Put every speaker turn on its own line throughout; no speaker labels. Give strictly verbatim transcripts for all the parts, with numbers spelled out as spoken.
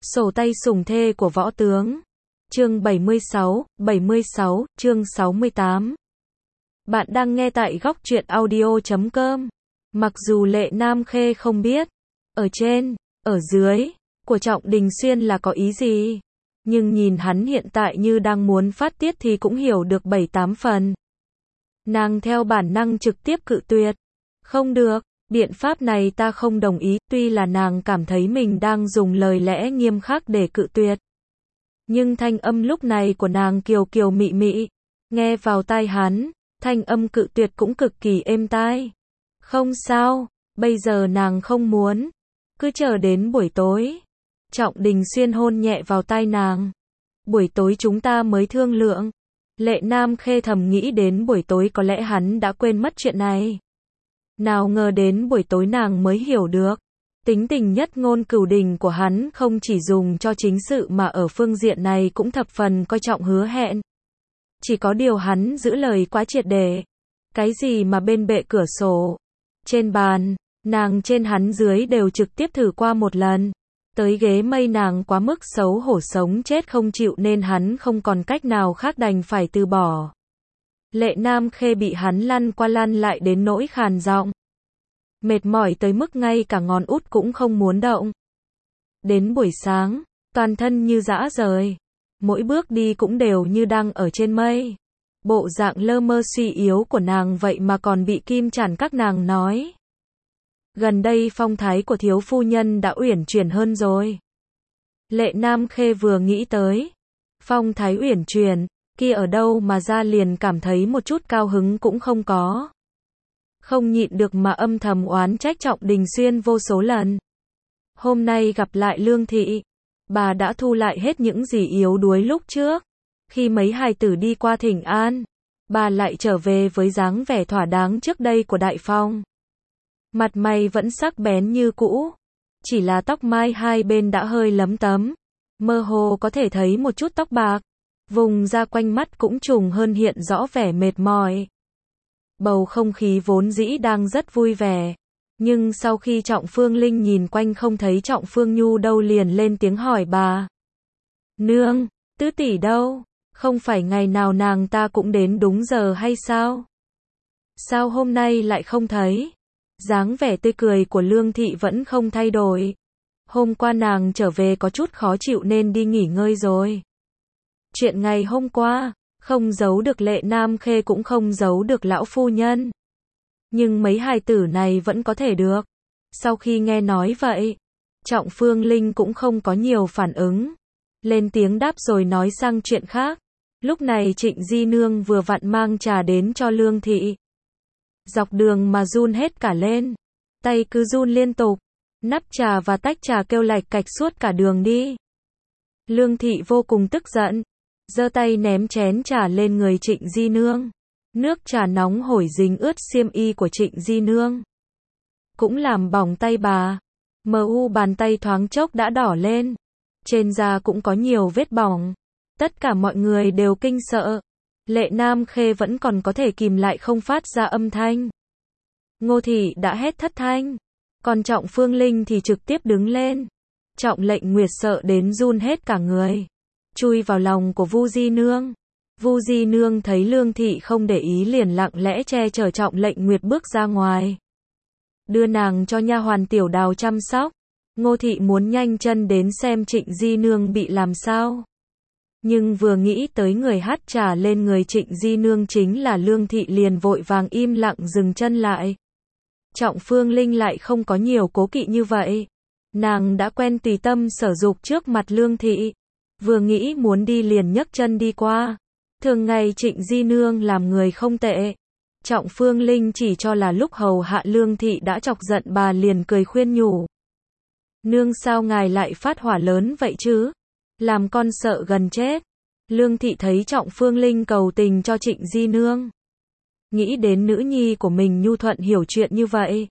Sổ tay sủng thê của võ tướng. Chương bảy mươi sáu, bảy mươi sáu, chương sáu mươi tám. Bạn đang nghe tại góc truyện audio chấm com. Mặc dù Lệ Nam Khê không biết, ở trên, ở dưới, của Trọng Đình Xuyên là có ý gì, nhưng nhìn hắn hiện tại như đang muốn phát tiết thì cũng hiểu được bảy tám phần. Nàng theo bản năng trực tiếp cự tuyệt. Không được, biện pháp này ta không đồng ý, tuy là nàng cảm thấy mình đang dùng lời lẽ nghiêm khắc để cự tuyệt. Nhưng thanh âm lúc này của nàng kiều kiều mị mị, nghe vào tai hắn, thanh âm cự tuyệt cũng cực kỳ êm tai. Không sao, bây giờ nàng không muốn, cứ chờ đến buổi tối. Trọng Đình Xuyên hôn nhẹ vào tai nàng. Buổi tối chúng ta mới thương lượng. Lệ Nam Khê thầm nghĩ đến buổi tối có lẽ hắn đã quên mất chuyện này. Nào ngờ đến buổi tối nàng mới hiểu được. Tính tình nhất ngôn cửu đình của hắn không chỉ dùng cho chính sự mà ở phương diện này cũng thập phần coi trọng hứa hẹn. Chỉ có điều hắn giữ lời quá triệt để. Cái gì mà bên bệ cửa sổ, trên bàn, nàng trên hắn dưới đều trực tiếp thử qua một lần. Tới ghế mây nàng quá mức xấu hổ sống chết không chịu nên hắn không còn cách nào khác đành phải từ bỏ. Lệ Nam Khê bị hắn lăn qua lăn lại đến nỗi khàn giọng. Mệt mỏi tới mức ngay cả ngón út cũng không muốn động. Đến buổi sáng, toàn thân như dã rời. Mỗi bước đi cũng đều như đang ở trên mây. Bộ dạng lơ mơ suy yếu của nàng vậy mà còn bị Kim Chản các nàng nói. Gần đây phong thái của thiếu phu nhân đã uyển chuyển hơn rồi. Lệ Nam Khê vừa nghĩ tới phong thái uyển chuyển kia ở đâu mà ra liền cảm thấy một chút cao hứng cũng không có. Không nhịn được mà âm thầm oán trách Trọng Đình Xuyên vô số lần. Hôm nay gặp lại Lương Thị, bà đã thu lại hết những gì yếu đuối lúc trước. Khi mấy hài tử đi qua thỉnh an, bà lại trở về với dáng vẻ thỏa đáng trước đây của Đại Phong. Mặt mày vẫn sắc bén như cũ, chỉ là tóc mai hai bên đã hơi lấm tấm, mơ hồ có thể thấy một chút tóc bạc, vùng ra quanh mắt cũng trùng hơn hiện rõ vẻ mệt mỏi. Bầu không khí vốn dĩ đang rất vui vẻ, nhưng sau khi Trọng Phương Linh nhìn quanh không thấy Trọng Phương Nhu đâu liền lên tiếng hỏi bà. Nương, tứ tỷ đâu? Không phải ngày nào nàng ta cũng đến đúng giờ hay sao? Sao hôm nay lại không thấy? Dáng vẻ tươi cười của Lương Thị vẫn không thay đổi. Hôm qua nàng trở về có chút khó chịu nên đi nghỉ ngơi rồi. Chuyện ngày hôm qua, không giấu được Lệ Nam Khê cũng không giấu được lão phu nhân. Nhưng mấy hài tử này vẫn có thể được. Sau khi nghe nói vậy, Trọng Phương Linh cũng không có nhiều phản ứng. Lên tiếng đáp rồi nói sang chuyện khác. Lúc này Trịnh Di Nương vừa vặn mang trà đến cho Lương Thị. Dọc đường mà run hết cả lên. Tay cứ run liên tục. Nắp trà và tách trà kêu lạch cạch suốt cả đường đi. Lương Thị vô cùng tức giận. Giơ tay ném chén trà lên người Trịnh Di Nương. Nước trà nóng hổi dính ướt xiêm y của Trịnh Di Nương. Cũng làm bỏng tay bà. Mờ u bàn tay thoáng chốc đã đỏ lên. Trên da cũng có nhiều vết bỏng. Tất cả mọi người đều kinh sợ. Lệ Nam Khê vẫn còn có thể kìm lại không phát ra âm thanh. Ngô Thị đã hét thất thanh. Còn Trọng Phương Linh thì trực tiếp đứng lên. Trọng Lệnh Nguyệt sợ đến run hết cả người. Chui vào lòng của Vu Di Nương. Vu Di Nương thấy Lương Thị không để ý liền lặng lẽ che chở Trọng Lệnh Nguyệt bước ra ngoài. Đưa nàng cho nha hoàn Tiểu Đào chăm sóc. Ngô Thị muốn nhanh chân đến xem Trịnh Di Nương bị làm sao. Nhưng vừa nghĩ tới người hắt trà lên người Trịnh Di Nương chính là Lương Thị liền vội vàng im lặng dừng chân lại. Trọng Phương Linh lại không có nhiều cố kỵ như vậy. Nàng đã quen tùy tâm sở dục trước mặt Lương Thị. Vừa nghĩ muốn đi liền nhấc chân đi qua. Thường ngày Trịnh Di Nương làm người không tệ. Trọng Phương Linh chỉ cho là lúc hầu hạ Lương Thị đã chọc giận bà liền cười khuyên nhủ. Nương sao ngài lại phát hỏa lớn vậy chứ? Làm con sợ gần chết. Lương Thị thấy Trọng Phương Linh cầu tình cho Trịnh Di Nương. Nghĩ đến nữ nhi của mình nhu thuận hiểu chuyện như vậy.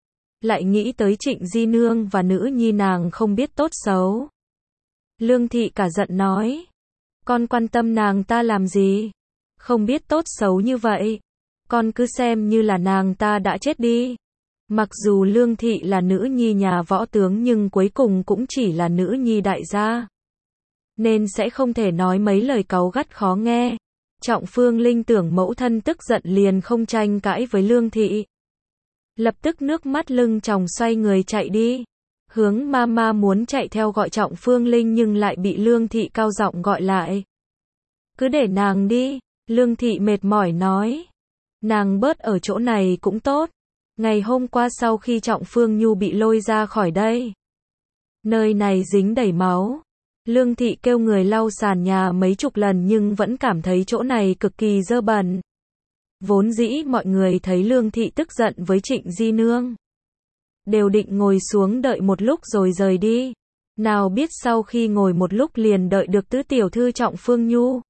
Lại nghĩ tới Trịnh Di Nương và nữ nhi nàng không biết tốt xấu. Lương Thị cả giận nói. Con quan tâm nàng ta làm gì? Không biết tốt xấu như vậy. Con cứ xem như là nàng ta đã chết đi. Mặc dù Lương Thị là nữ nhi nhà võ tướng nhưng cuối cùng cũng chỉ là nữ nhi đại gia. Nên sẽ không thể nói mấy lời cáu gắt khó nghe. Trọng Phương Linh tưởng mẫu thân tức giận liền không tranh cãi với Lương Thị. Lập tức nước mắt lưng tròng xoay người chạy đi. Hướng Mama muốn chạy theo gọi Trọng Phương Linh nhưng lại bị Lương Thị cao giọng gọi lại. Cứ để nàng đi, Lương Thị mệt mỏi nói. Nàng bớt ở chỗ này cũng tốt. Ngày hôm qua sau khi Trọng Phương Nhu bị lôi ra khỏi đây, nơi này dính đầy máu. Lương Thị kêu người lau sàn nhà mấy chục lần nhưng vẫn cảm thấy chỗ này cực kỳ dơ bẩn. Vốn dĩ mọi người thấy Lương Thị tức giận với Trịnh Di Nương, đều định ngồi xuống đợi một lúc rồi rời đi. Nào biết sau khi ngồi một lúc liền đợi được tứ tiểu thư Trọng Phương Nhu.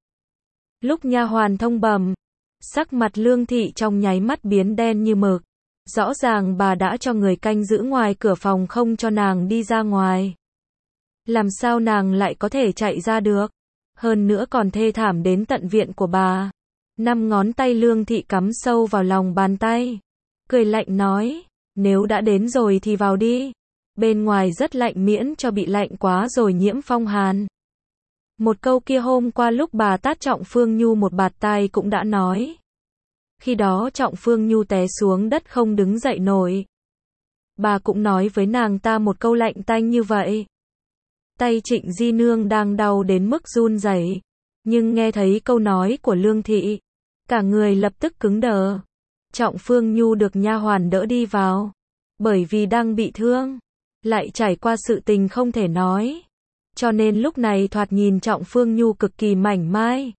Lúc nha hoàn thông bẩm, sắc mặt Lương Thị trong nháy mắt biến đen như mực. Rõ ràng bà đã cho người canh giữ ngoài cửa phòng không cho nàng đi ra ngoài. Làm sao nàng lại có thể chạy ra được? Hơn nữa còn thê thảm đến tận viện của bà. Năm ngón tay Lương Thị cắm sâu vào lòng bàn tay. Cười lạnh nói, nếu đã đến rồi thì vào đi. Bên ngoài rất lạnh miễn cho bị lạnh quá rồi nhiễm phong hàn. Một câu kia hôm qua lúc bà tát Trọng Phương Nhu một bạt tai cũng đã nói. Khi đó Trọng Phương Nhu té xuống đất không đứng dậy nổi. Bà cũng nói với nàng ta một câu lạnh tanh như vậy. Tay Trịnh Di Nương đang đau đến mức run rẩy, nhưng nghe thấy câu nói của Lương Thị, cả người lập tức cứng đờ. Trọng Phương Nhu được nha hoàn đỡ đi vào, bởi vì đang bị thương, lại trải qua sự tình không thể nói, cho nên lúc này thoạt nhìn Trọng Phương Nhu cực kỳ mảnh mai,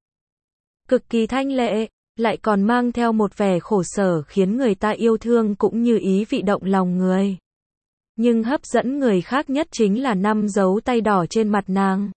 cực kỳ thanh lệ, lại còn mang theo một vẻ khổ sở khiến người ta yêu thương cũng như ý vị động lòng người. Nhưng hấp dẫn người khác nhất chính là năm dấu tay đỏ trên mặt nàng.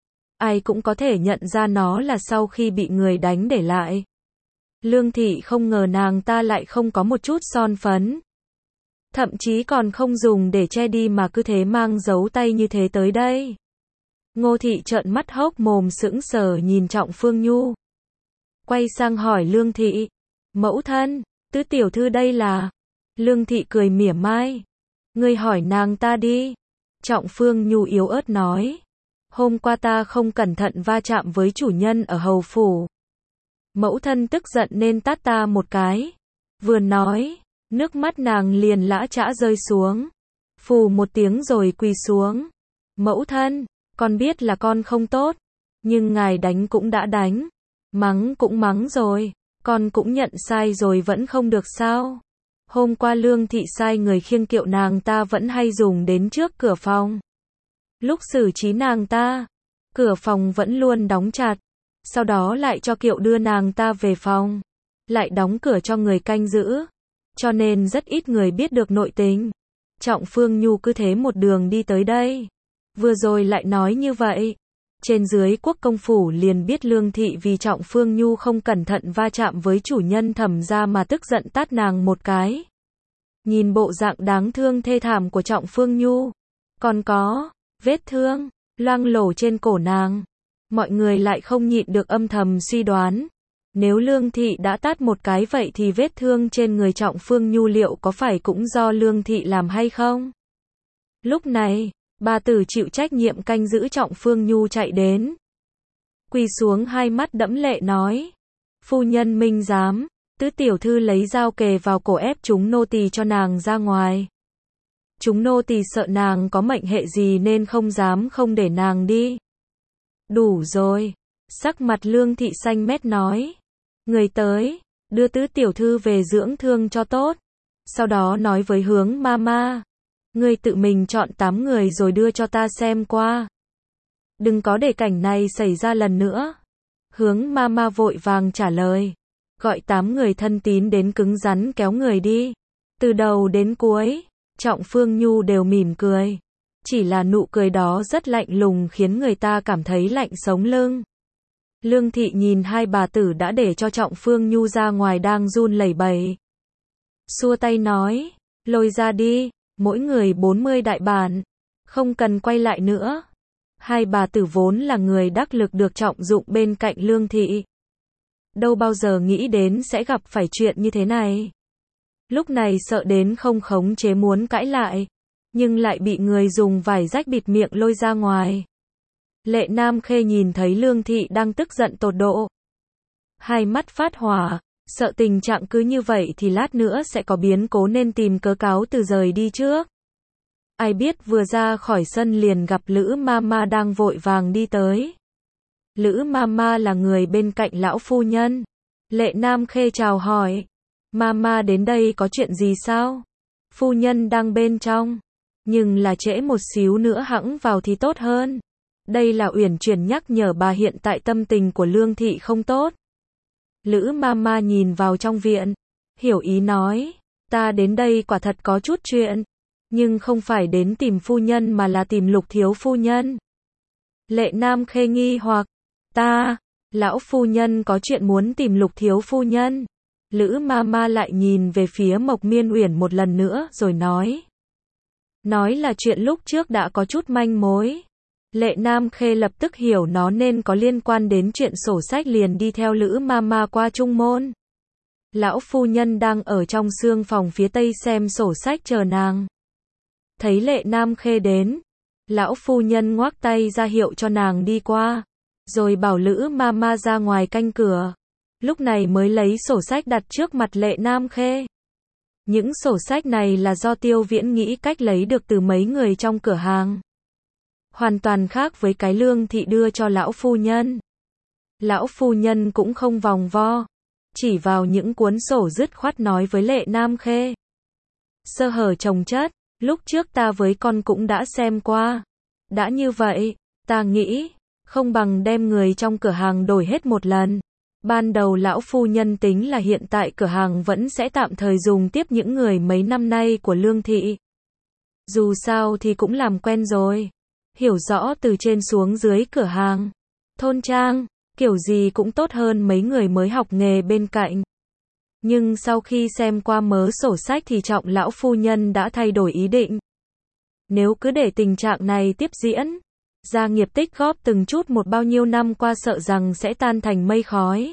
Ai cũng có thể nhận ra nó là sau khi bị người đánh để lại. Lương Thị không ngờ nàng ta lại không có một chút son phấn. Thậm chí còn không dùng để che đi mà cứ thế mang dấu tay như thế tới đây. Ngô Thị trợn mắt hốc mồm sững sờ nhìn Trọng Phương Nhu. Quay sang hỏi Lương Thị, mẫu thân, tứ tiểu thư đây là? Lương Thị cười mỉa mai. Ngươi hỏi nàng ta đi. Trọng Phương Nhu yếu ớt nói. Hôm qua ta không cẩn thận va chạm với chủ nhân ở hầu phủ. Mẫu thân tức giận nên tát ta một cái. Vừa nói, nước mắt nàng liền lã chã rơi xuống. Phù một tiếng rồi quỳ xuống. Mẫu thân, con biết là con không tốt. Nhưng ngài đánh cũng đã đánh. Mắng cũng mắng rồi. Con cũng nhận sai rồi vẫn không được sao? Hôm qua Lương Thị sai người khiêng kiệu nàng ta vẫn hay dùng đến trước cửa phòng. Lúc xử trí nàng ta, cửa phòng vẫn luôn đóng chặt. Sau đó lại cho kiệu đưa nàng ta về phòng. Lại đóng cửa cho người canh giữ. Cho nên rất ít người biết được nội tình. Trọng Phương Nhu cứ thế một đường đi tới đây. Vừa rồi lại nói như vậy. Trên dưới quốc công phủ liền biết Lương Thị vì Trọng Phương Nhu không cẩn thận va chạm với chủ nhân Thẩm gia mà tức giận tát nàng một cái. Nhìn bộ dạng đáng thương thê thảm của Trọng Phương Nhu, còn có vết thương loang lổ trên cổ nàng, mọi người lại không nhịn được âm thầm suy đoán, nếu Lương Thị đã tát một cái vậy thì vết thương trên người Trọng Phương Nhu liệu có phải cũng do Lương Thị làm hay không? Lúc này, bà tử chịu trách nhiệm canh giữ Trọng Phương Nhu chạy đến. Quỳ xuống hai mắt đẫm lệ nói. Phu nhân minh giám, tứ tiểu thư lấy dao kề vào cổ ép chúng nô tỳ cho nàng ra ngoài. Chúng nô tỳ sợ nàng có mệnh hệ gì nên không dám không để nàng đi. Đủ rồi. Sắc mặt Lương Thị xanh mét nói. Người tới, đưa tứ tiểu thư về dưỡng thương cho tốt. Sau đó nói với Hướng Mama. Ngươi tự mình chọn tám người rồi đưa cho ta xem qua. Đừng có để cảnh này xảy ra lần nữa. Hướng Mama vội vàng trả lời. Gọi tám người thân tín đến cứng rắn kéo người đi. Từ đầu đến cuối, Trọng Phương Nhu đều mỉm cười. Chỉ là nụ cười đó rất lạnh lùng khiến người ta cảm thấy lạnh sống lưng. Lương Thị nhìn hai bà tử đã để cho Trọng Phương Nhu ra ngoài đang run lẩy bẩy. Xua tay nói, lôi ra đi. Mỗi người bốn mươi đại bản, không cần quay lại nữa. Hai bà tử vốn là người đắc lực được trọng dụng bên cạnh Lương Thị. Đâu bao giờ nghĩ đến sẽ gặp phải chuyện như thế này. Lúc này sợ đến không khống chế muốn cãi lại, nhưng lại bị người dùng vải rách bịt miệng lôi ra ngoài. Lệ Nam Khê nhìn thấy Lương Thị đang tức giận tột độ. Hai mắt phát hỏa, sợ tình trạng cứ như vậy thì lát nữa sẽ có biến cố nên tìm cớ cáo từ rời đi trước. Ai biết vừa ra khỏi sân liền gặp Lữ Mama đang vội vàng đi tới. Lữ Mama là người bên cạnh lão phu nhân. Lệ Nam Khê chào hỏi. Mama đến đây có chuyện gì sao? Phu nhân đang bên trong. Nhưng là trễ một xíu nữa hẵng vào thì tốt hơn. Đây là Uyển Chuyển nhắc nhở bà hiện tại tâm tình của Lương Thị không tốt. Lữ Mama nhìn vào trong viện, hiểu ý nói, ta đến đây quả thật có chút chuyện, nhưng không phải đến tìm phu nhân mà là tìm Lục thiếu phu nhân. Lệ Nam Khê nghi hoặc, ta, lão phu nhân có chuyện muốn tìm Lục thiếu phu nhân. Lữ Mama lại nhìn về phía Mộc Miên Uyển một lần nữa rồi nói. Nói là chuyện lúc trước đã có chút manh mối. Lệ Nam Khê lập tức hiểu nó nên có liên quan đến chuyện sổ sách liền đi theo Lữ Mama qua Trung Môn. Lão phu nhân đang ở trong sương phòng phía tây xem sổ sách chờ nàng. Thấy Lệ Nam Khê đến, lão phu nhân ngoác tay ra hiệu cho nàng đi qua, rồi bảo Lữ Mama ra ngoài canh cửa. Lúc này mới lấy sổ sách đặt trước mặt Lệ Nam Khê. Những sổ sách này là do Tiêu Viễn nghĩ cách lấy được từ mấy người trong cửa hàng. Hoàn toàn khác với cái Lương Thị đưa cho lão phu nhân. Lão phu nhân cũng không vòng vo, chỉ vào những cuốn sổ dứt khoát nói với Lệ Nam Khê. Sơ hở chồng chất, lúc trước ta với con cũng đã xem qua. Đã như vậy, ta nghĩ, không bằng đem người trong cửa hàng đổi hết một lần. Ban đầu lão phu nhân tính là hiện tại cửa hàng vẫn sẽ tạm thời dùng tiếp những người mấy năm nay của Lương Thị. Dù sao thì cũng làm quen rồi. Hiểu rõ từ trên xuống dưới cửa hàng, thôn trang, kiểu gì cũng tốt hơn mấy người mới học nghề bên cạnh. Nhưng sau khi xem qua mớ sổ sách thì Trọng lão phu nhân đã thay đổi ý định. Nếu cứ để tình trạng này tiếp diễn, gia nghiệp tích góp từng chút một bao nhiêu năm qua sợ rằng sẽ tan thành mây khói.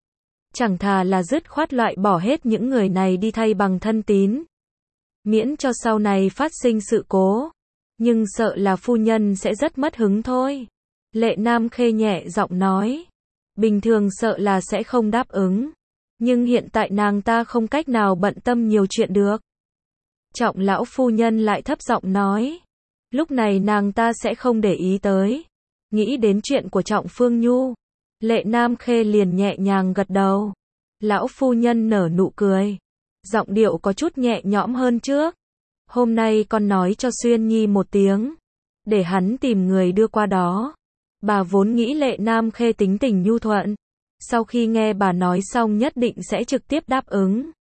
Chẳng thà là dứt khoát loại bỏ hết những người này đi thay bằng thân tín. Miễn cho sau này phát sinh sự cố. Nhưng sợ là phu nhân sẽ rất mất hứng thôi. Lệ Nam Khê nhẹ giọng nói. Bình thường sợ là sẽ không đáp ứng. Nhưng hiện tại nàng ta không cách nào bận tâm nhiều chuyện được. Trọng lão phu nhân lại thấp giọng nói. Lúc này nàng ta sẽ không để ý tới. Nghĩ đến chuyện của Trọng Phương Nhu. Lệ Nam Khê liền nhẹ nhàng gật đầu. Lão phu nhân nở nụ cười. Giọng điệu có chút nhẹ nhõm hơn trước. Hôm nay con nói cho Xuyên Nhi một tiếng, để hắn tìm người đưa qua đó. Bà vốn nghĩ Lệ Nam Khê tính tình nhu thuận, sau khi nghe bà nói xong nhất định sẽ trực tiếp đáp ứng.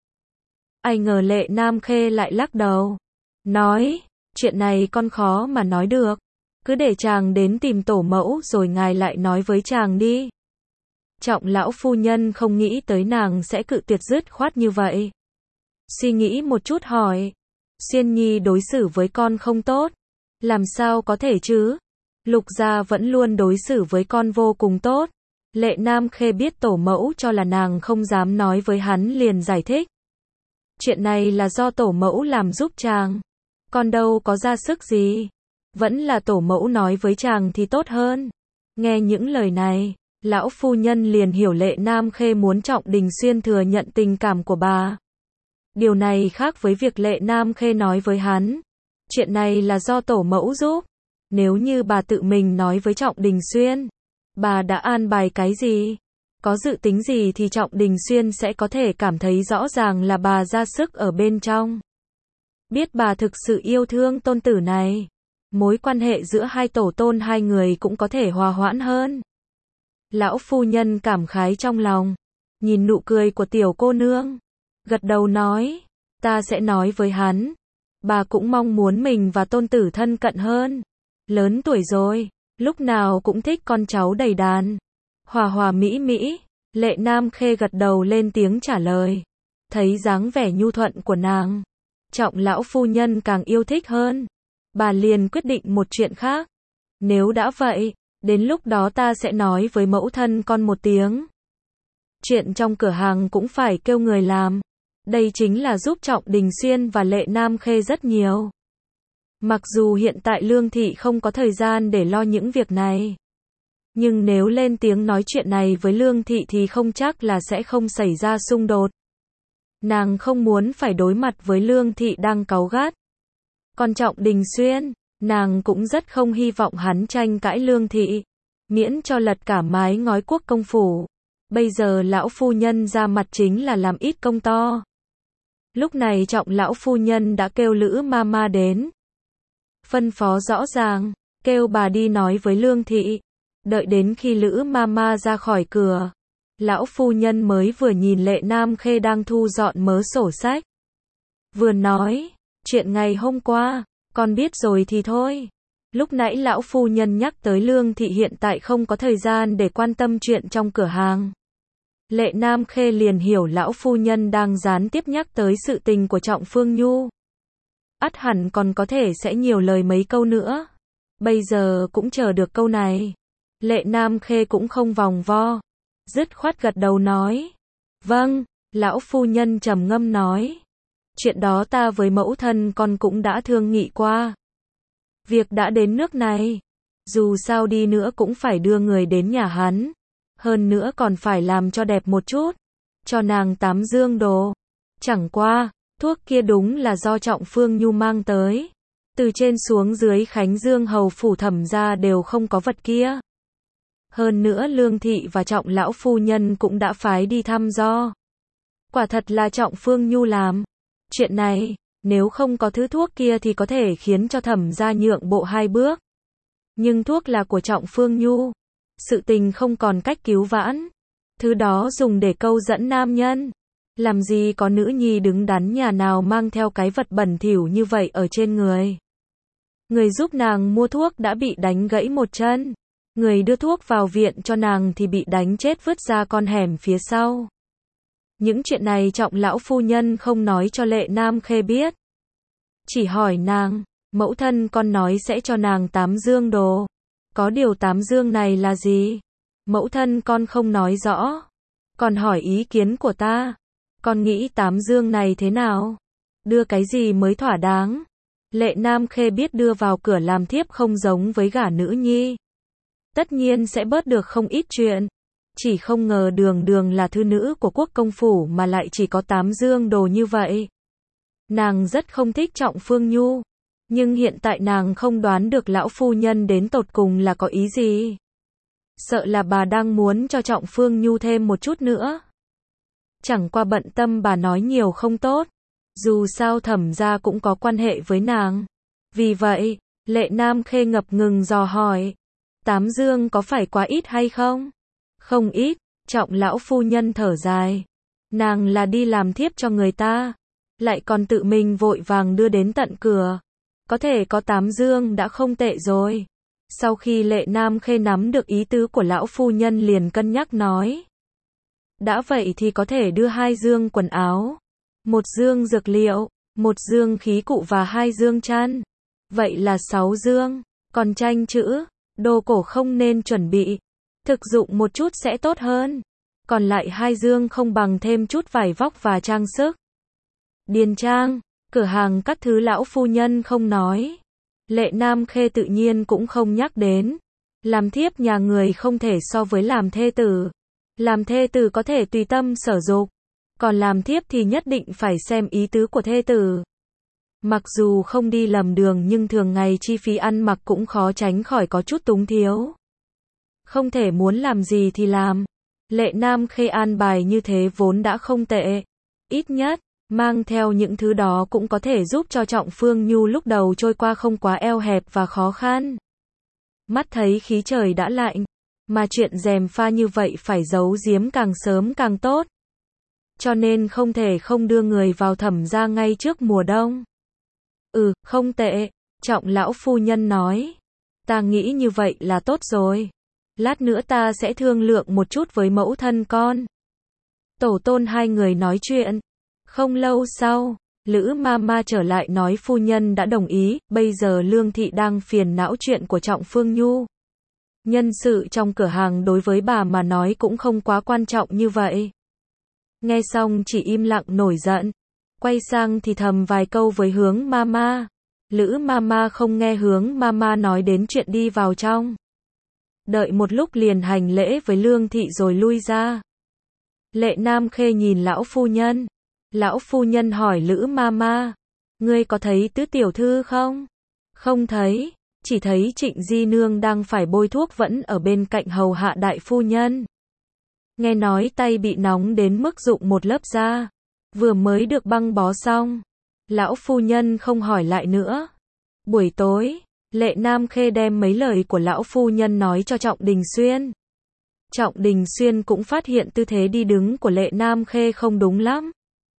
Ai ngờ Lệ Nam Khê lại lắc đầu, nói, chuyện này con khó mà nói được, cứ để chàng đến tìm tổ mẫu rồi ngài lại nói với chàng đi. Trọng lão phu nhân không nghĩ tới nàng sẽ cự tuyệt dứt khoát như vậy. Suy nghĩ một chút hỏi. Xuyên Nhi đối xử với con không tốt. Làm sao có thể chứ? Lục gia vẫn luôn đối xử với con vô cùng tốt. Lệ Nam Khê biết tổ mẫu cho là nàng không dám nói với hắn liền giải thích. Chuyện này là do tổ mẫu làm giúp chàng. Con đâu có ra sức gì. Vẫn là tổ mẫu nói với chàng thì tốt hơn. Nghe những lời này, lão phu nhân liền hiểu Lệ Nam Khê muốn Trọng Đình Xuyên thừa nhận tình cảm của bà. Điều này khác với việc Lệ Nam Khê nói với hắn. Chuyện này là do tổ mẫu giúp. Nếu như bà tự mình nói với Trọng Đình Xuyên, bà đã an bài cái gì? Có dự tính gì thì Trọng Đình Xuyên sẽ có thể cảm thấy rõ ràng là bà ra sức ở bên trong. Biết bà thực sự yêu thương tôn tử này. Mối quan hệ giữa hai tổ tôn hai người cũng có thể hòa hoãn hơn. Lão phu nhân cảm khái trong lòng. Nhìn nụ cười của tiểu cô nương. Gật đầu nói, ta sẽ nói với hắn. Bà cũng mong muốn mình và tôn tử thân cận hơn. Lớn tuổi rồi, lúc nào cũng thích con cháu đầy đàn. Hòa hòa mỹ mỹ, Lệ Nam Khê gật đầu lên tiếng trả lời. Thấy dáng vẻ nhu thuận của nàng, Trọng lão phu nhân càng yêu thích hơn. Bà liền quyết định một chuyện khác. Nếu đã vậy, đến lúc đó ta sẽ nói với mẫu thân con một tiếng. Chuyện trong cửa hàng cũng phải kêu người làm. Đây chính là giúp Trọng Đình Xuyên và Lệ Nam Khê rất nhiều. Mặc dù hiện tại Lương Thị không có thời gian để lo những việc này. Nhưng nếu lên tiếng nói chuyện này với Lương Thị thì không chắc là sẽ không xảy ra xung đột. Nàng không muốn phải đối mặt với Lương Thị đang cáu gắt. Còn Trọng Đình Xuyên, nàng cũng rất không hy vọng hắn tranh cãi Lương Thị, miễn cho lật cả mái ngói Quốc công phủ. Bây giờ lão phu nhân ra mặt chính là làm ít công to. Lúc này Trọng lão phu nhân đã kêu Lữ Mama đến. Phân phó rõ ràng, kêu bà đi nói với Lương Thị. Đợi đến khi Lữ Mama ra khỏi cửa, lão phu nhân mới vừa nhìn Lệ Nam Khê đang thu dọn mớ sổ sách. Vừa nói, chuyện ngày hôm qua, con biết rồi thì thôi. Lúc nãy lão phu nhân nhắc tới Lương Thị hiện tại không có thời gian để quan tâm chuyện trong cửa hàng. Lệ Nam Khê liền hiểu lão phu nhân đang gián tiếp nhắc tới sự tình của Trọng Phương Nhu. Ắt hẳn còn có thể sẽ nhiều lời mấy câu nữa. Bây giờ cũng chờ được câu này. Lệ Nam Khê cũng không vòng vo, dứt khoát gật đầu nói. Vâng, lão phu nhân trầm ngâm nói. Chuyện đó ta với mẫu thân con cũng đã thương nghị qua. Việc đã đến nước này, dù sao đi nữa cũng phải đưa người đến nhà hắn. Hơn nữa còn phải làm cho đẹp một chút, cho nàng tắm dương đồ. Chẳng qua, thuốc kia đúng là do Trọng Phương Nhu mang tới. Từ trên xuống dưới Khánh Dương hầu phủ Thẩm gia đều không có vật kia. Hơn nữa Lương Thị và Trọng lão phu nhân cũng đã phái đi thăm dò. Quả thật là Trọng Phương Nhu làm. Chuyện này, nếu không có thứ thuốc kia thì có thể khiến cho Thẩm gia nhượng bộ hai bước. Nhưng thuốc là của Trọng Phương Nhu. Sự tình không còn cách cứu vãn. Thứ đó dùng để câu dẫn nam nhân. Làm gì có nữ nhi đứng đắn nhà nào mang theo cái vật bẩn thỉu như vậy ở trên người. Người giúp nàng mua thuốc đã bị đánh gãy một chân. Người đưa thuốc vào viện cho nàng thì bị đánh chết vứt ra con hẻm phía sau. Những chuyện này Trọng lão phu nhân không nói cho Lệ Nam Khê biết. Chỉ hỏi nàng, mẫu thân con nói sẽ cho nàng tám dương đồ. Có điều tám dương này là gì? Mẫu thân con không nói rõ. Còn hỏi ý kiến của ta. Con nghĩ tám dương này thế nào? Đưa cái gì mới thỏa đáng? Lệ Nam Khê biết đưa vào cửa làm thiếp không giống với gả nữ nhi. Tất nhiên sẽ bớt được không ít chuyện. Chỉ không ngờ đường đường là thư nữ của Quốc công phủ mà lại chỉ có tám dương đồ như vậy. Nàng rất không thích Trọng Phương Nhu. Nhưng hiện tại nàng không đoán được lão phu nhân đến tột cùng là có ý gì. Sợ là bà đang muốn cho Trọng Phương Nhu thêm một chút nữa. Chẳng qua bận tâm bà nói nhiều không tốt. Dù sao Thẩm gia cũng có quan hệ với nàng. Vì vậy, Lệ Nam Khê ngập ngừng dò hỏi. Tám dương có phải quá ít hay không? Không ít, Trọng lão phu nhân thở dài. Nàng là đi làm thiếp cho người ta. Lại còn tự mình vội vàng đưa đến tận cửa. Có thể có tám dương đã không tệ rồi. Sau khi Lệ Nam Khê nắm được ý tứ của lão phu nhân liền cân nhắc nói. Đã vậy thì có thể đưa hai dương quần áo. Một dương dược liệu, một dương khí cụ và hai dương chăn. Vậy là sáu dương. Còn tranh chữ, đồ cổ không nên chuẩn bị. Thực dụng một chút sẽ tốt hơn. Còn lại hai dương không bằng thêm chút vải vóc và trang sức. Điền trang, cửa hàng các thứ lão phu nhân không nói. Lệ Nam Khê tự nhiên cũng không nhắc đến. Làm thiếp nhà người không thể so với làm thê tử. Làm thê tử có thể tùy tâm sở dục. Còn làm thiếp thì nhất định phải xem ý tứ của thê tử. Mặc dù không đi lầm đường nhưng thường ngày chi phí ăn mặc cũng khó tránh khỏi có chút túng thiếu. Không thể muốn làm gì thì làm. Lệ Nam Khê an bài như thế vốn đã không tệ. Ít nhất, mang theo những thứ đó cũng có thể giúp cho Trọng Phương Nhu lúc đầu trôi qua không quá eo hẹp và khó khăn. Mắt thấy khí trời đã lạnh, mà chuyện gièm pha như vậy phải giấu giếm càng sớm càng tốt. Cho nên không thể không đưa người vào Thẩm gia ngay trước mùa đông. Ừ, không tệ, Trọng lão phu nhân nói. Ta nghĩ như vậy là tốt rồi. Lát nữa ta sẽ thương lượng một chút với mẫu thân con. Tổ tôn hai người nói chuyện. Không lâu sau, Lữ Mama trở lại nói phu nhân đã đồng ý, bây giờ Lương Thị đang phiền não chuyện của Trọng Phương Nhu. Nhân sự trong cửa hàng đối với bà mà nói cũng không quá quan trọng như vậy. nghe xong chỉ im lặng nổi giận, quay sang thì thầm vài câu với Hướng Mama. Lữ Mama không nghe Hướng Mama nói đến chuyện đi vào trong. Đợi một lúc liền hành lễ với Lương Thị rồi lui ra. Lệ Nam Khê nhìn lão phu nhân. Lão phu nhân hỏi Lữ Mama, ngươi có thấy tứ tiểu thư không? Không thấy, chỉ thấy Trịnh Di Nương đang phải bôi thuốc vẫn ở bên cạnh hầu hạ đại phu nhân. Nghe nói tay bị nóng đến mức rụng một lớp da, vừa mới được băng bó xong. Lão phu nhân không hỏi lại nữa. Buổi tối, Lệ Nam Khê đem mấy lời của lão phu nhân nói cho Trọng Đình Xuyên. Trọng Đình Xuyên cũng phát hiện tư thế đi đứng của Lệ Nam Khê không đúng lắm.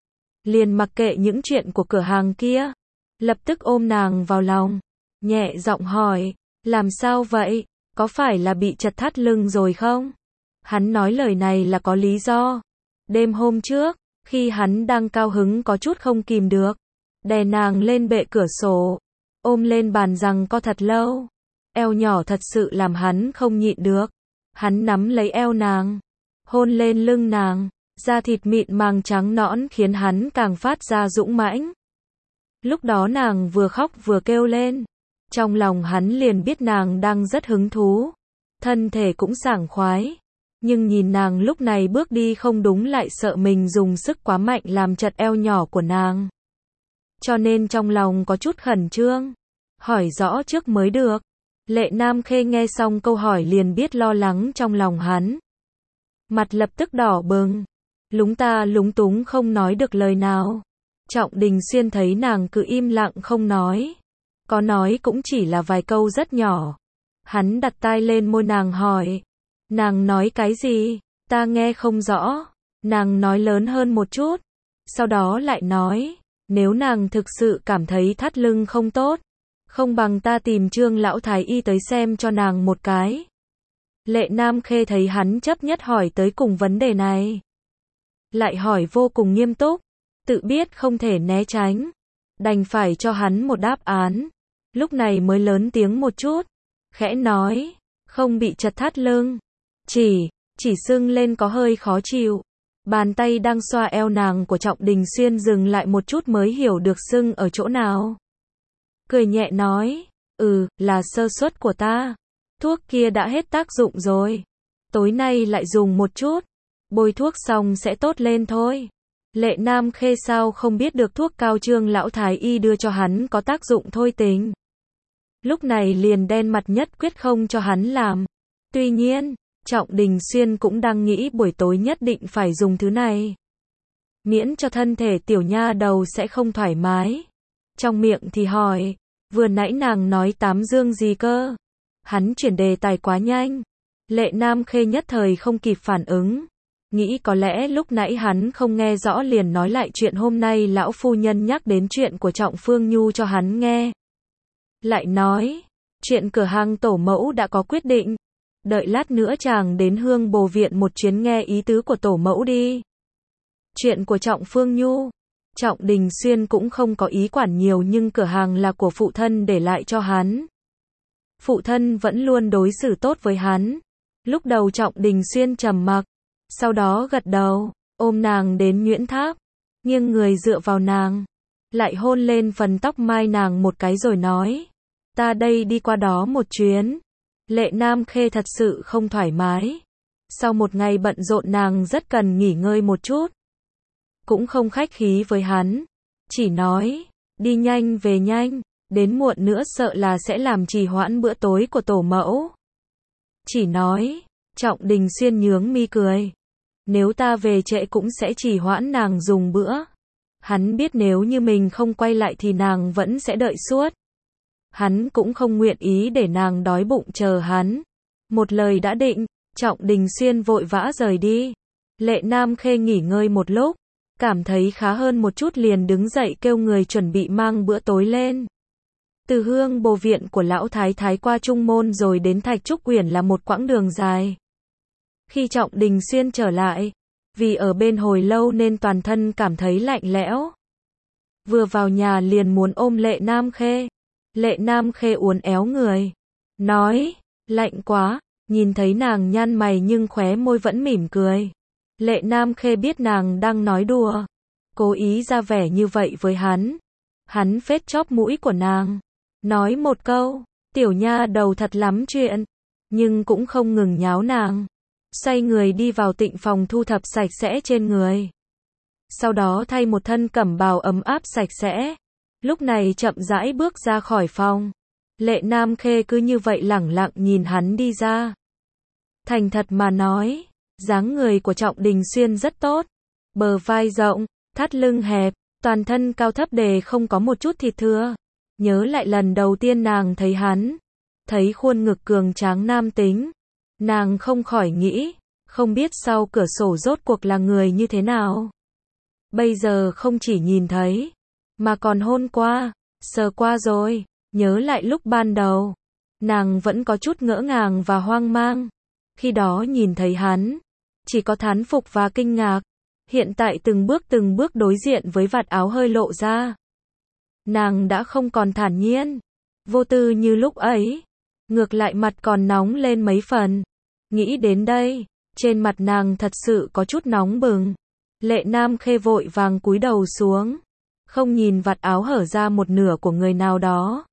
Liền mặc kệ những chuyện của cửa hàng kia, lập tức ôm nàng vào lòng, nhẹ giọng hỏi, làm sao vậy, có phải là bị chật thắt lưng rồi không? Hắn nói lời này là có lý do. Đêm hôm trước, khi hắn đang cao hứng có chút không kìm được, đè nàng lên bệ cửa sổ, ôm lên bàn rằng co thật lâu. Eo nhỏ thật sự làm hắn không nhịn được. Hắn nắm lấy eo nàng, hôn lên lưng nàng, da thịt mịn màng trắng nõn khiến hắn càng phát ra dũng mãnh. Lúc đó nàng vừa khóc vừa kêu lên. Trong lòng hắn liền biết nàng đang rất hứng thú, thân thể cũng sảng khoái. Nhưng nhìn nàng lúc này bước đi không đúng lại sợ mình dùng sức quá mạnh làm chật eo nhỏ của nàng. Cho nên trong lòng có chút khẩn trương, hỏi rõ trước mới được. Lệ Nam Khê nghe xong câu hỏi liền biết lo lắng trong lòng hắn. Mặt lập tức đỏ bừng, lúng ta lúng túng không nói được lời nào. Trọng Đình Xuyên thấy nàng cứ im lặng không nói, có nói cũng chỉ là vài câu rất nhỏ. Hắn đặt tai lên môi nàng hỏi, nàng nói cái gì, ta nghe không rõ. Nàng nói lớn hơn một chút, sau đó lại nói, nếu nàng thực sự cảm thấy thắt lưng không tốt, không bằng ta tìm Trương lão thái y tới xem cho nàng một cái. Lệ Nam Khê thấy hắn chấp nhất hỏi tới cùng vấn đề này, lại hỏi vô cùng nghiêm túc, tự biết không thể né tránh, đành phải cho hắn một đáp án. Lúc này mới lớn tiếng một chút, khẽ nói, không bị chật thắt lưng, chỉ, chỉ sưng lên có hơi khó chịu. Bàn tay đang xoa eo nàng của Trọng Đình Xuyên dừng lại một chút mới hiểu được sưng ở chỗ nào. Cười nhẹ nói, ừ, là sơ suất của ta. Thuốc kia đã hết tác dụng rồi. Tối nay lại dùng một chút. Bôi thuốc xong sẽ tốt lên thôi. Lệ Nam Khê sao không biết được thuốc cao Trương lão thái y đưa cho hắn có tác dụng thôi tình. Lúc này liền đen mặt nhất quyết không cho hắn làm. Tuy nhiên, Trọng Đình Xuyên cũng đang nghĩ buổi tối nhất định phải dùng thứ này. Miễn cho thân thể tiểu nha đầu sẽ không thoải mái. Trong miệng thì hỏi, vừa nãy nàng nói tám dương gì cơ? Hắn chuyển đề tài quá nhanh. Lệ Nam Khê nhất thời không kịp phản ứng. Nghĩ có lẽ lúc nãy hắn không nghe rõ liền nói lại chuyện hôm nay lão phu nhân nhắc đến chuyện của Trọng Phương Nhu cho hắn nghe. Lại nói, chuyện cửa hàng tổ mẫu đã có quyết định. Đợi lát nữa chàng đến Hương Bồ Viện một chuyến nghe ý tứ của tổ mẫu đi. Chuyện của Trọng Phương Nhu, Trọng Đình Xuyên cũng không có ý quản nhiều nhưng cửa hàng là của phụ thân để lại cho hắn. Phụ thân vẫn luôn đối xử tốt với hắn. Lúc đầu Trọng Đình Xuyên trầm mặc, sau đó gật đầu, ôm nàng đến Nguyễn Tháp, nghiêng người dựa vào nàng, lại hôn lên phần tóc mai nàng một cái rồi nói, ta đây đi qua đó một chuyến. Lệ Nam Khê thật sự không thoải mái. Sau một ngày bận rộn nàng rất cần nghỉ ngơi một chút. Cũng không khách khí với hắn. Chỉ nói, đi nhanh về nhanh, đến muộn nữa sợ là sẽ làm trì hoãn bữa tối của tổ mẫu. Chỉ nói, Trọng Đình Xuyên nhướng mi cười. Nếu ta về trễ cũng sẽ trì hoãn nàng dùng bữa. Hắn biết nếu như mình không quay lại thì nàng vẫn sẽ đợi suốt. Hắn cũng không nguyện ý để nàng đói bụng chờ hắn. Một lời đã định, Trọng Đình Xuyên vội vã rời đi. Lệ Nam Khê nghỉ ngơi một lúc, cảm thấy khá hơn một chút liền đứng dậy kêu người chuẩn bị mang bữa tối lên. Từ Hương Bồ Viện của lão thái thái qua Trung Môn rồi đến Thạch Trúc Quyển là một quãng đường dài. Khi Trọng Đình Xuyên trở lại, vì ở bên hồi lâu nên toàn thân cảm thấy lạnh lẽo. Vừa vào nhà liền muốn ôm Lệ Nam Khê. Lệ Nam Khê uốn éo người, nói, lạnh quá, nhìn thấy nàng nhăn mày nhưng khóe môi vẫn mỉm cười. Lệ Nam Khê biết nàng đang nói đùa, cố ý ra vẻ như vậy với hắn. Hắn phết chóp mũi của nàng, nói một câu, tiểu nha đầu thật lắm chuyện, nhưng cũng không ngừng nháo nàng. Xoay người đi vào tịnh phòng thu thập sạch sẽ trên người. Sau đó thay một thân cẩm bào ấm áp sạch sẽ. Lúc này chậm rãi bước ra khỏi phòng. Lệ Nam Khê cứ như vậy lẳng lặng nhìn hắn đi ra. Thành thật mà nói, dáng người của Trọng Đình Xuyên rất tốt. Bờ vai rộng, thắt lưng hẹp, toàn thân cao thấp đề không có một chút thịt thưa. Nhớ lại lần đầu tiên nàng thấy hắn, thấy khuôn ngực cường tráng nam tính, nàng không khỏi nghĩ, không biết sau cửa sổ rốt cuộc là người như thế nào. Bây giờ không chỉ nhìn thấy, mà còn hôn qua, sờ qua rồi. Nhớ lại lúc ban đầu, nàng vẫn có chút ngỡ ngàng và hoang mang. Khi đó nhìn thấy hắn, chỉ có thán phục và kinh ngạc. Hiện tại từng bước từng bước đối diện với vạt áo hơi lộ ra, nàng đã không còn thản nhiên, vô tư như lúc ấy. Ngược lại mặt còn nóng lên mấy phần. Nghĩ đến đây, trên mặt nàng thật sự có chút nóng bừng. Lệ Nam Khê vội vàng cúi đầu xuống, không nhìn vạt áo hở ra một nửa của người nào đó.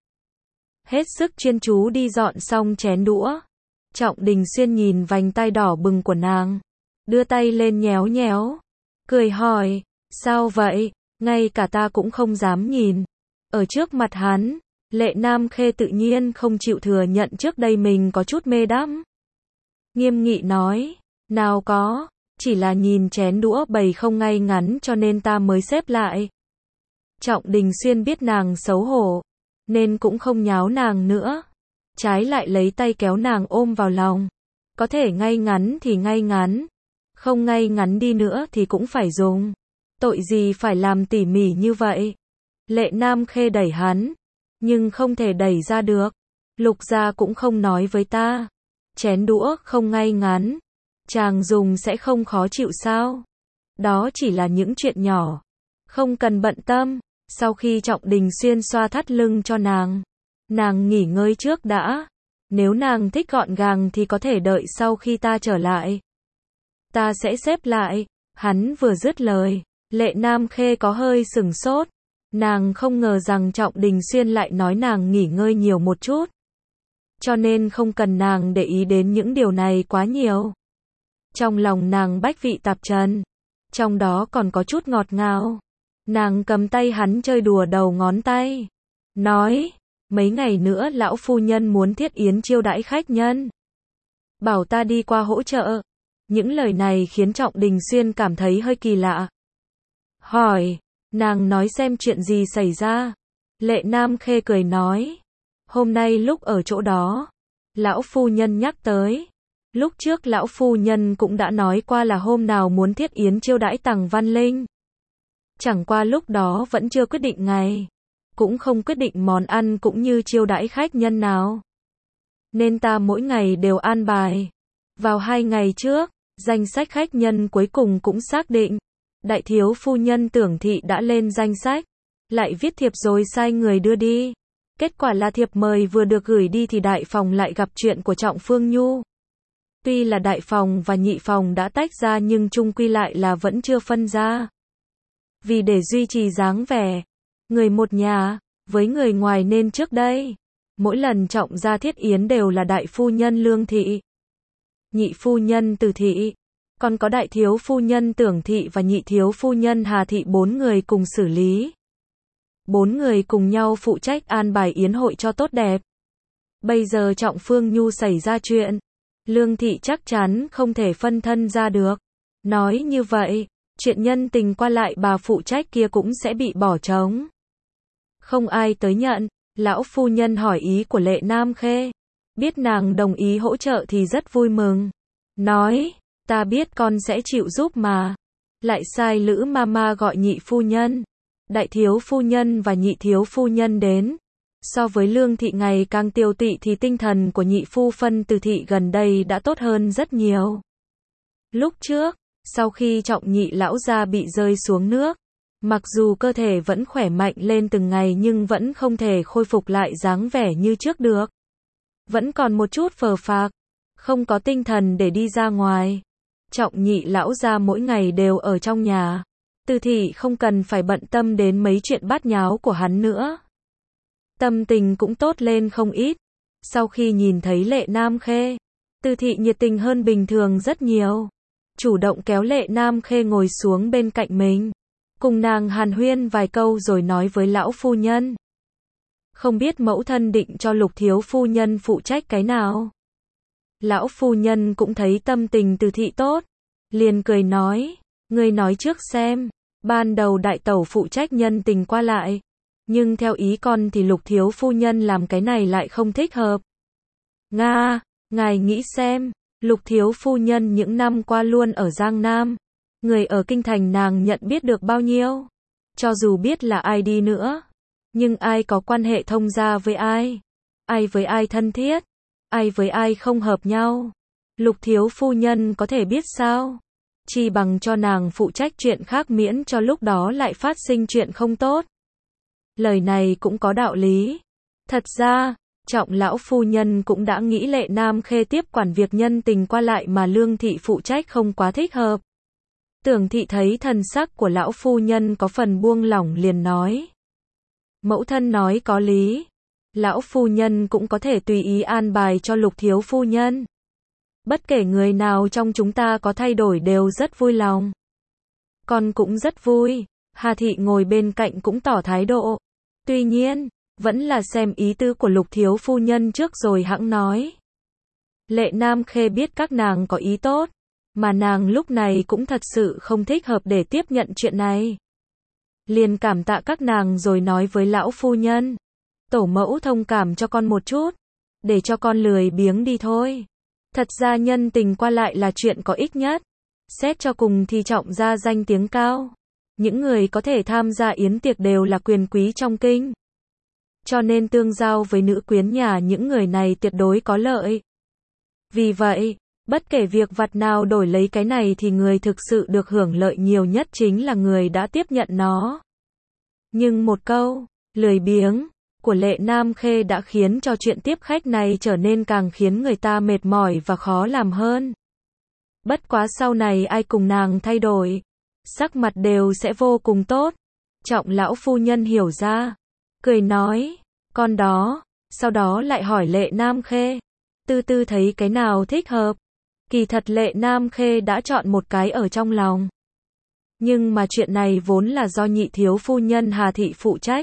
Hết sức chuyên chú đi dọn xong chén đũa. Trọng Đình Xuyên nhìn vành tai đỏ bừng của nàng, đưa tay lên nhéo nhéo, cười hỏi, sao vậy, ngay cả ta cũng không dám nhìn. Ở trước mặt hắn, Lệ Nam Khê tự nhiên không chịu thừa nhận trước đây mình có chút mê đắm. Nghiêm nghị nói, nào có, chỉ là nhìn chén đũa bày không ngay ngắn cho nên ta mới xếp lại. Trọng Đình Xuyên biết nàng xấu hổ, nên cũng không nháo nàng nữa. Trái lại lấy tay kéo nàng ôm vào lòng. Có thể ngay ngắn thì ngay ngắn, không ngay ngắn đi nữa thì cũng phải dùng. Tội gì phải làm tỉ mỉ như vậy. Lệ Nam Khê đẩy hắn, nhưng không thể đẩy ra được. Lục gia cũng không nói với ta. Chén đũa không ngay ngắn, chàng dùng sẽ không khó chịu sao? Đó chỉ là những chuyện nhỏ, không cần bận tâm. Sau khi Trọng Đình Xuyên xoa thắt lưng cho nàng, nàng nghỉ ngơi trước đã. Nếu nàng thích gọn gàng thì có thể đợi sau khi ta trở lại. Ta sẽ xếp lại. Hắn vừa dứt lời, Lệ Nam Khê có hơi sừng sốt. Nàng không ngờ rằng Trọng Đình Xuyên lại nói nàng nghỉ ngơi nhiều một chút. Cho nên không cần nàng để ý đến những điều này quá nhiều. Trong lòng nàng bách vị tạp trần, trong đó còn có chút ngọt ngào. Nàng cầm tay hắn chơi đùa đầu ngón tay, nói, mấy ngày nữa lão phu nhân muốn thiết yến chiêu đãi khách nhân, bảo ta đi qua hỗ trợ. Những lời này khiến Trọng Đình Xuyên cảm thấy hơi kỳ lạ. Hỏi, nàng nói xem chuyện gì xảy ra. Lệ Nam Khê cười nói, hôm nay lúc ở chỗ đó, lão phu nhân nhắc tới. Lúc trước lão phu nhân cũng đã nói qua là hôm nào muốn thiết yến chiêu đãi Tằng Văn Linh. Chẳng qua lúc đó vẫn chưa quyết định ngày, cũng không quyết định món ăn cũng như chiêu đãi khách nhân nào. Nên ta mỗi ngày đều an bài. Vào hai ngày trước, danh sách khách nhân cuối cùng cũng xác định. Đại thiếu phu nhân Tưởng Thị đã lên danh sách, lại viết thiệp rồi sai người đưa đi. Kết quả là thiệp mời vừa được gửi đi thì đại phòng lại gặp chuyện của Trọng Phương Nhu. Tuy là đại phòng và nhị phòng đã tách ra nhưng chung quy lại là vẫn chưa phân ra. Vì để duy trì dáng vẻ người một nhà với người ngoài nên trước đây, mỗi lần Trọng gia thiết yến đều là đại phu nhân Lương Thị, nhị phu nhân Từ Thị, còn có đại thiếu phu nhân Tưởng Thị và nhị thiếu phu nhân Hà Thị, bốn người cùng xử lý. Bốn người cùng nhau phụ trách an bài yến hội cho tốt đẹp. Bây giờ Trọng Phương Nhu xảy ra chuyện, Lương Thị chắc chắn không thể phân thân ra được. Nói như vậy, chuyện nhân tình qua lại bà phụ trách kia cũng sẽ bị bỏ trống. Không ai tới nhận. Lão phu nhân hỏi ý của Lệ Nam Khê. Biết nàng đồng ý hỗ trợ thì rất vui mừng. Nói, ta biết con sẽ chịu giúp mà. Lại sai Lữ Mama gọi nhị phu nhân, đại thiếu phu nhân và nhị thiếu phu nhân đến. So với Lương Thị ngày càng tiêu tụy thì tinh thần của nhị phu phân Từ Thị gần đây đã tốt hơn rất nhiều. Lúc trước, sau khi Trọng nhị lão gia bị rơi xuống nước, mặc dù cơ thể vẫn khỏe mạnh lên từng ngày nhưng vẫn không thể khôi phục lại dáng vẻ như trước được. Vẫn còn một chút phờ phạc, không có tinh thần để đi ra ngoài. Trọng nhị lão gia mỗi ngày đều ở trong nhà. Từ thị không cần phải bận tâm đến mấy chuyện bát nháo của hắn nữa. Tâm tình cũng tốt lên không ít. Sau khi nhìn thấy Lệ Nam Khê, Từ thị nhiệt tình hơn bình thường rất nhiều. Chủ động kéo Lệ Nam Khê ngồi xuống bên cạnh mình. Cùng nàng hàn huyên vài câu rồi nói với lão phu nhân. Không biết mẫu thân định cho Lục thiếu phu nhân phụ trách cái nào? Lão phu nhân cũng thấy tâm tình Từ thị tốt. Liền cười nói, ngươi nói trước xem. Ban đầu đại tẩu phụ trách nhân tình qua lại. Nhưng theo ý con thì Lục thiếu phu nhân làm cái này lại không thích hợp. Nga, ngài nghĩ xem, Lục thiếu phu nhân những năm qua luôn ở Giang Nam. Người ở kinh thành nàng nhận biết được bao nhiêu? Cho dù biết là ai đi nữa. Nhưng ai có quan hệ thông gia với ai? Ai với ai thân thiết? Ai với ai không hợp nhau? Lục thiếu phu nhân có thể biết sao? Chi bằng cho nàng phụ trách chuyện khác miễn cho lúc đó lại phát sinh chuyện không tốt. Lời này cũng có đạo lý. Thật ra, Trọng lão phu nhân cũng đã nghĩ Lệ Nam Khê tiếp quản việc nhân tình qua lại mà Lương thị phụ trách không quá thích hợp. Tưởng thị thấy thần sắc của lão phu nhân có phần buông lỏng liền nói. Mẫu thân nói có lý. Lão phu nhân cũng có thể tùy ý an bài cho Lục thiếu phu nhân. Bất kể người nào trong chúng ta có thay đổi đều rất vui lòng. Con cũng rất vui. Hà thị ngồi bên cạnh cũng tỏ thái độ. Tuy nhiên, vẫn là xem ý tứ của Lục thiếu phu nhân trước rồi hẵng nói. Lệ Nam Khê biết các nàng có ý tốt, mà nàng lúc này cũng thật sự không thích hợp để tiếp nhận chuyện này. Liền cảm tạ các nàng rồi nói với lão phu nhân. Tổ mẫu thông cảm cho con một chút, để cho con lười biếng đi thôi. Thật ra nhân tình qua lại là chuyện có ích nhất. Xét cho cùng thì Trọng gia danh tiếng cao. Những người có thể tham gia yến tiệc đều là quyền quý trong kinh. Cho nên tương giao với nữ quyến nhà những người này tuyệt đối có lợi. Vì vậy, bất kể việc vặt nào đổi lấy cái này thì người thực sự được hưởng lợi nhiều nhất chính là người đã tiếp nhận nó. Nhưng một câu, lười biếng, của Lệ Nam Khê đã khiến cho chuyện tiếp khách này trở nên càng khiến người ta mệt mỏi và khó làm hơn. Bất quá sau này ai cùng nàng thay đổi, sắc mặt đều sẽ vô cùng tốt. Trọng lão phu nhân hiểu ra, cười nói, con đó, sau đó lại hỏi Lệ Nam Khê, tư tư thấy cái nào thích hợp. Kỳ thật Lệ Nam Khê đã chọn một cái ở trong lòng. Nhưng mà chuyện này vốn là do nhị thiếu phu nhân Hà thị phụ trách.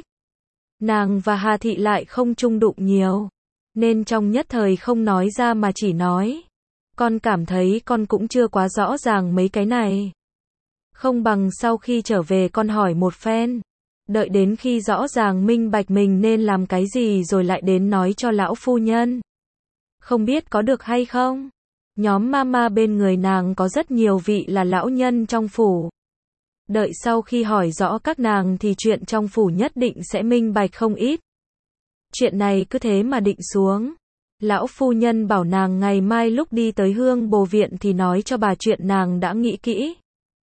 Nàng và Hà thị lại không chung đụng nhiều, nên trong nhất thời không nói ra mà chỉ nói, con cảm thấy con cũng chưa quá rõ ràng mấy cái này. Không bằng sau khi trở về con hỏi một phen, đợi đến khi rõ ràng minh bạch mình nên làm cái gì rồi lại đến nói cho lão phu nhân. Không biết có được hay không? Nhóm mama bên người nàng có rất nhiều vị là lão nhân trong phủ. Đợi sau khi hỏi rõ các nàng thì chuyện trong phủ nhất định sẽ minh bạch không ít. Chuyện này cứ thế mà định xuống. Lão phu nhân bảo nàng ngày mai lúc đi tới Hương Bồ Viện thì nói cho bà chuyện nàng đã nghĩ kỹ.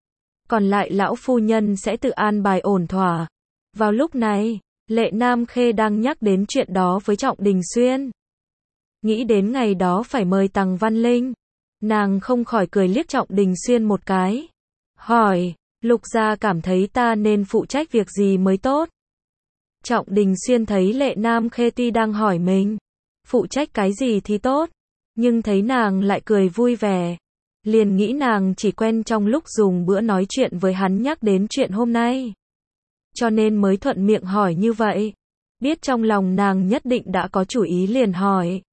Còn lại lão phu nhân sẽ tự an bài ổn thỏa. Vào lúc này, Lệ Nam Khê đang nhắc đến chuyện đó với Trọng Đình Xuyên. Nghĩ đến ngày đó phải mời Tằng Văn Linh, nàng không khỏi cười liếc Trọng Đình Xuyên một cái. Hỏi, Lục gia cảm thấy ta nên phụ trách việc gì mới tốt? Trọng Đình Xuyên thấy Lệ Nam Khê tuy đang hỏi mình, phụ trách cái gì thì tốt, nhưng thấy nàng lại cười vui vẻ. Liền nghĩ nàng chỉ quen trong lúc dùng bữa nói chuyện với hắn nhắc đến chuyện hôm nay. Cho nên mới thuận miệng hỏi như vậy. Biết trong lòng nàng nhất định đã có chủ ý liền hỏi.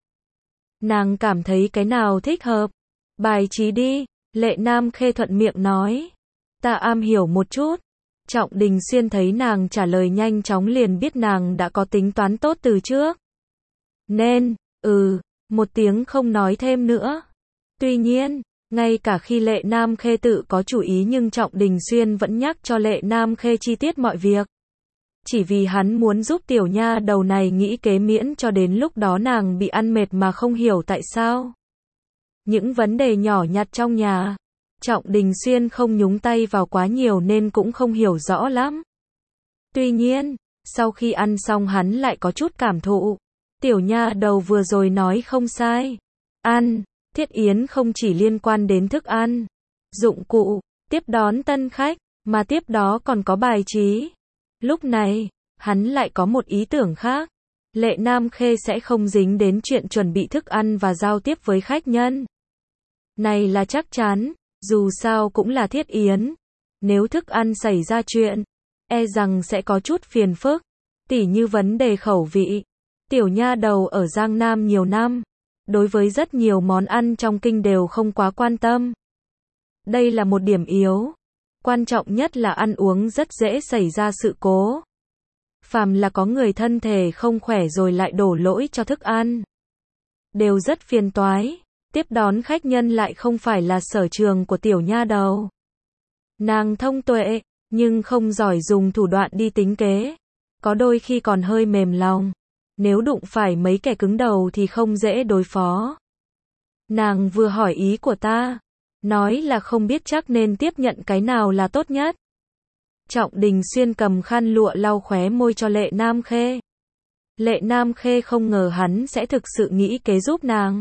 Nàng cảm thấy cái nào thích hợp? Bài trí đi, Lệ Nam Khê thuận miệng nói. Ta am hiểu một chút. Trọng Đình Xuyên thấy nàng trả lời nhanh chóng liền biết nàng đã có tính toán tốt từ trước. Nên, ừ, một tiếng không nói thêm nữa. Tuy nhiên, ngay cả khi Lệ Nam Khê tự có chủ ý nhưng Trọng Đình Xuyên vẫn nhắc cho Lệ Nam Khê chi tiết mọi việc. Chỉ vì hắn muốn giúp tiểu nha đầu này nghĩ kế miễn cho đến lúc đó nàng bị ăn mệt mà không hiểu tại sao. Những vấn đề nhỏ nhặt trong nhà, Trọng Đình Xuyên không nhúng tay vào quá nhiều nên cũng không hiểu rõ lắm. Tuy nhiên, sau khi ăn xong hắn lại có chút cảm thụ. Tiểu nha đầu vừa rồi nói không sai. Ăn, Thiết Yến không chỉ liên quan đến thức ăn, dụng cụ, tiếp đón tân khách, mà tiếp đó còn có bài trí. Lúc này, hắn lại có một ý tưởng khác. Lệ Nam Khê sẽ không dính đến chuyện chuẩn bị thức ăn và giao tiếp với khách nhân. Này là chắc chắn, dù sao cũng là thiết yến. Nếu thức ăn xảy ra chuyện, e rằng sẽ có chút phiền phức, tỉ như vấn đề khẩu vị. Tiểu nha đầu ở Giang Nam nhiều năm, đối với rất nhiều món ăn trong kinh đều không quá quan tâm. Đây là một điểm yếu. Quan trọng nhất là ăn uống rất dễ xảy ra sự cố. Phàm là có người thân thể không khỏe rồi lại đổ lỗi cho thức ăn, đều rất phiền toái. Tiếp đón khách nhân lại không phải là sở trường của tiểu nha đầu. Nàng thông tuệ, nhưng không giỏi dùng thủ đoạn đi tính kế. Có đôi khi còn hơi mềm lòng. Nếu đụng phải mấy kẻ cứng đầu thì không dễ đối phó. Nàng vừa hỏi ý của ta, nói là không biết chắc nên tiếp nhận cái nào là tốt nhất. Trọng Đình Xuyên cầm khăn lụa lau khóe môi cho Lệ Nam Khê. Lệ Nam Khê không ngờ hắn sẽ thực sự nghĩ kế giúp nàng.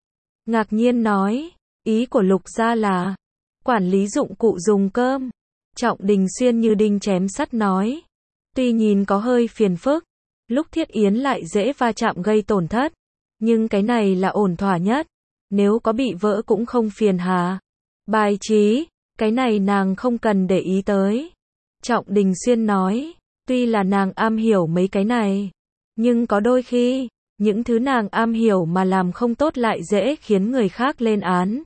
Ngạc nhiên nói, ý của Lục gia là quản lý dụng cụ dùng cơm. Trọng Đình Xuyên như đinh chém sắt nói, tuy nhìn có hơi phiền phức, lúc thiết yến lại dễ va chạm gây tổn thất, nhưng cái này là ổn thỏa nhất. Nếu có bị vỡ cũng không phiền hà. Bài trí, cái này nàng không cần để ý tới. Trọng Đình Xuyên nói, tuy là nàng am hiểu mấy cái này, nhưng có đôi khi, những thứ nàng am hiểu mà làm không tốt lại dễ khiến người khác lên án.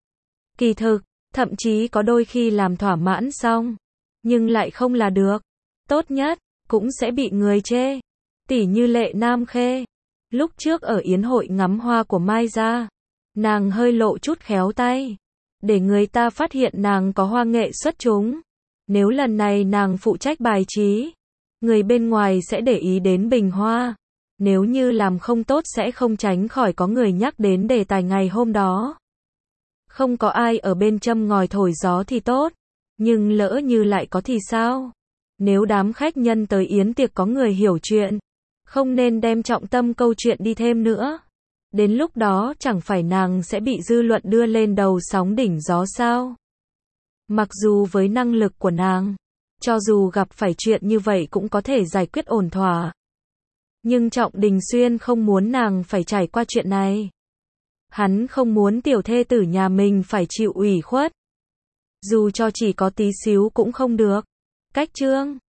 Kỳ thực, thậm chí có đôi khi làm thỏa mãn xong, nhưng lại không là được. Tốt nhất, cũng sẽ bị người chê. Tỉ như Lệ Nam Khê. Lúc trước ở yến hội ngắm hoa của Mai gia, nàng hơi lộ chút khéo tay, để người ta phát hiện nàng có hoa nghệ xuất chúng. Nếu lần này nàng phụ trách bài trí, người bên ngoài sẽ để ý đến bình hoa. Nếu như làm không tốt sẽ không tránh khỏi có người nhắc đến đề tài ngày hôm đó. Không có ai ở bên châm ngòi thổi gió thì tốt, nhưng lỡ như lại có thì sao? Nếu đám khách nhân tới yến tiệc có người hiểu chuyện, không nên đem trọng tâm câu chuyện đi thêm nữa. Đến lúc đó chẳng phải nàng sẽ bị dư luận đưa lên đầu sóng đỉnh gió sao? Mặc dù với năng lực của nàng, cho dù gặp phải chuyện như vậy cũng có thể giải quyết ổn thỏa. Nhưng Trọng Đình Xuyên không muốn nàng phải trải qua chuyện này. Hắn không muốn tiểu thê tử nhà mình phải chịu ủy khuất. Dù cho chỉ có tí xíu cũng không được. Cách chương